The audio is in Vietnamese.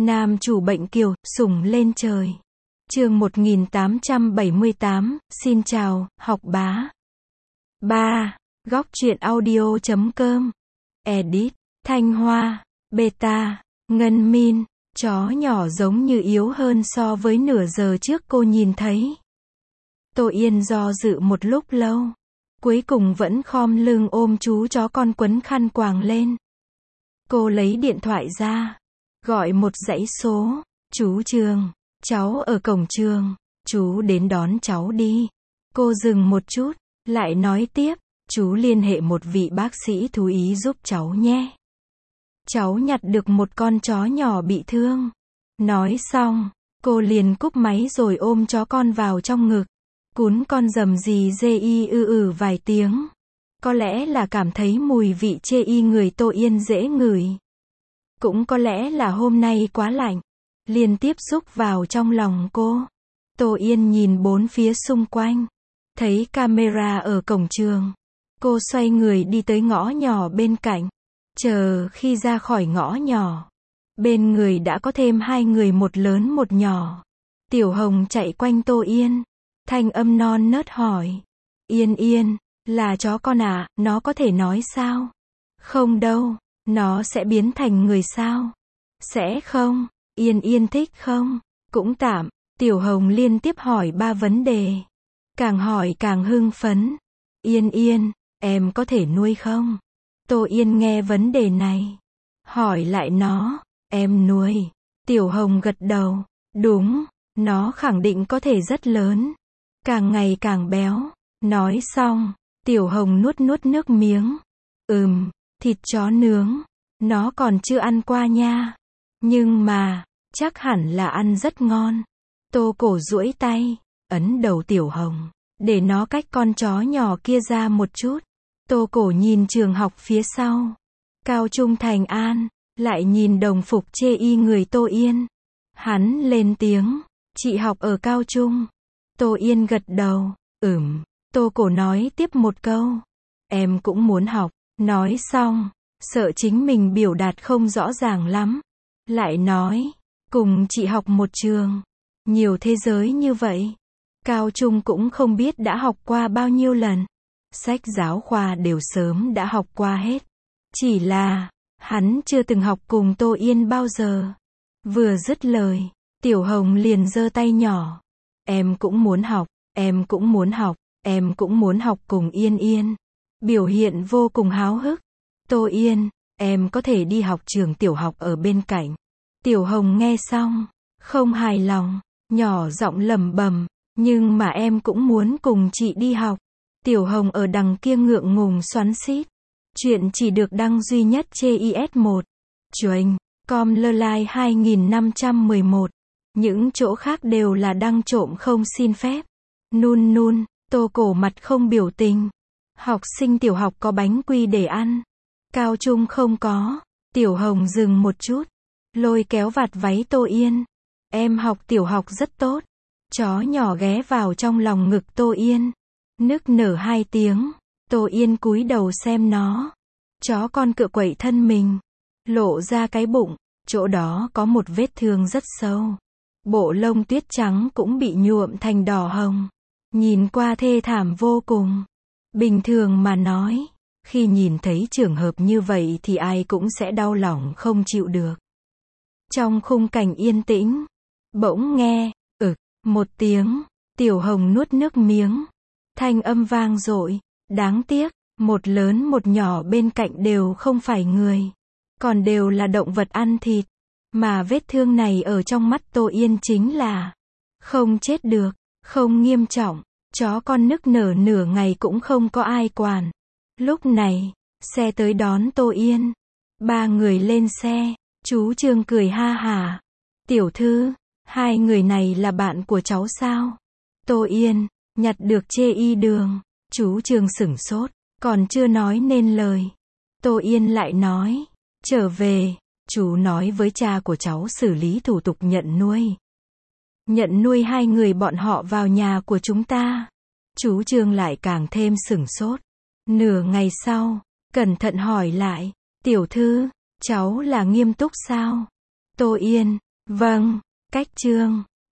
Nam chủ bệnh kiều, sủng lên trời. Chương 1878, xin chào, học bá. 3. Góc truyện audio.com. Edit, Thanh Hoa, Beta, Ngân Min. Chó nhỏ giống như yếu hơn so với nửa giờ trước cô nhìn thấy. Tô Yên do dự một lúc lâu. Cuối cùng vẫn khom lưng ôm chú chó con quấn khăn quàng lên. Cô lấy điện thoại ra. Gọi một dãy số. Chú Trường, cháu ở cổng trường. Chú đến đón cháu đi. Cô dừng một chút. Lại nói tiếp. Chú liên hệ một vị bác sĩ thú y giúp cháu nhé. Cháu nhặt được một con chó nhỏ bị thương. Nói xong, cô liền cúp máy rồi ôm chó con vào trong ngực. Cún con rầm rì dê y vài tiếng. Có lẽ là cảm thấy mùi vị chê y người Tô Yên dễ ngửi. Cũng có lẽ là hôm nay quá lạnh. Liên tiếp xúc vào trong lòng cô. Tô Yên nhìn bốn phía xung quanh. Thấy camera ở cổng trường. Cô xoay người đi tới ngõ nhỏ bên cạnh. Chờ khi ra khỏi ngõ nhỏ. Bên người đã có thêm hai người, một lớn một nhỏ. Tiểu Hồng chạy quanh Tô Yên. Thanh âm non nớt hỏi. Yên Yên, là chó con à, nó có thể nói sao? Không đâu, nó sẽ biến thành người sao? Sẽ không, Yên Yên thích không? Cũng tạm, Tiểu Hồng liên tiếp hỏi 3 vấn đề. Càng hỏi càng hưng phấn. Yên Yên, em có thể nuôi không? Tô Yên nghe vấn đề này. Hỏi lại nó, em nuôi. Tiểu Hồng gật đầu. Đúng, nó khẳng định có thể rất lớn. Càng ngày càng béo. Nói xong, Tiểu Hồng nuốt nước miếng. Thịt chó nướng. Nó còn chưa ăn qua nha. Nhưng mà, chắc hẳn là ăn rất ngon. Tô Cổ duỗi tay, ấn đầu Tiểu Hồng, để nó cách con chó nhỏ kia ra một chút. Tô Cổ nhìn trường học phía sau. Cao trung Thành An, lại nhìn đồng phục chê y người Tô Yên. Hắn lên tiếng, chị học ở cao trung. Tô Yên gật đầu, Tô Cổ nói tiếp một câu. Em cũng muốn học. Nói xong, sợ chính mình biểu đạt không rõ ràng lắm. Lại nói, cùng chị học một trường. Nhiều thế giới như vậy. Cao trung cũng không biết đã học qua bao nhiêu lần. Sách giáo khoa đều sớm đã học qua hết. Chỉ là, hắn chưa từng học cùng Tô Yên bao giờ. Vừa dứt lời, Tiểu Hồng liền giơ tay nhỏ. Em cũng muốn học, em cũng muốn học, em cũng muốn học cùng Yên Yên. Biểu hiện vô cùng háo hức. Tô Yên, em có thể đi học trường tiểu học ở bên cạnh. Tiểu Hồng nghe xong, không hài lòng, nhỏ giọng lẩm bẩm, nhưng mà em cũng muốn cùng chị đi học. Tiểu Hồng ở đằng kia ngượng ngùng xoắn xít. Chuyện chỉ được đăng duy nhất trên IS1. Chuềnh, com lơ lai 2511. Những chỗ khác đều là đăng trộm không xin phép. Nun, Tô Cổ mặt không biểu tình. Học sinh tiểu học có bánh quy để ăn. Cao trung không có. Tiểu Hồng dừng một chút. Lôi kéo vạt váy Tô Yên. Em học tiểu học rất tốt. Chó nhỏ ghé vào trong lòng ngực Tô Yên. Nức nở 2 tiếng. Tô Yên cúi đầu xem nó. Chó con cựa quậy thân mình. Lộ ra cái bụng. Chỗ đó có một vết thương rất sâu. Bộ lông tuyết trắng cũng bị nhuộm thành đỏ hồng. Nhìn qua thê thảm vô cùng. Bình thường mà nói, khi nhìn thấy trường hợp như vậy thì ai cũng sẽ đau lòng không chịu được. Trong khung cảnh yên tĩnh, bỗng nghe, một tiếng, Tiểu Hồng nuốt nước miếng. Thanh âm vang dội, đáng tiếc, một lớn một nhỏ bên cạnh đều không phải người, còn đều là động vật ăn thịt. Mà vết thương này ở trong mắt Tô Yên chính là không chết được, không nghiêm trọng. Chó con nức nở nửa ngày cũng không có ai quản. Lúc này, xe tới đón Tô Yên. 3 người lên xe. Chú Trương cười ha hả. Tiểu thư, 2 người này là bạn của cháu sao? Tô Yên, nhặt được chê y đường. Chú Trương sửng sốt, còn chưa nói nên lời. Tô Yên lại nói, trở về, chú nói với cha của cháu xử lý thủ tục nhận nuôi. Nhận nuôi 2 người bọn họ vào nhà của chúng ta. Chú Trương lại càng thêm sửng sốt. Nửa ngày sau, cẩn thận hỏi lại, tiểu thư, cháu là nghiêm túc sao? Tô Yên, Vâng, cách chương.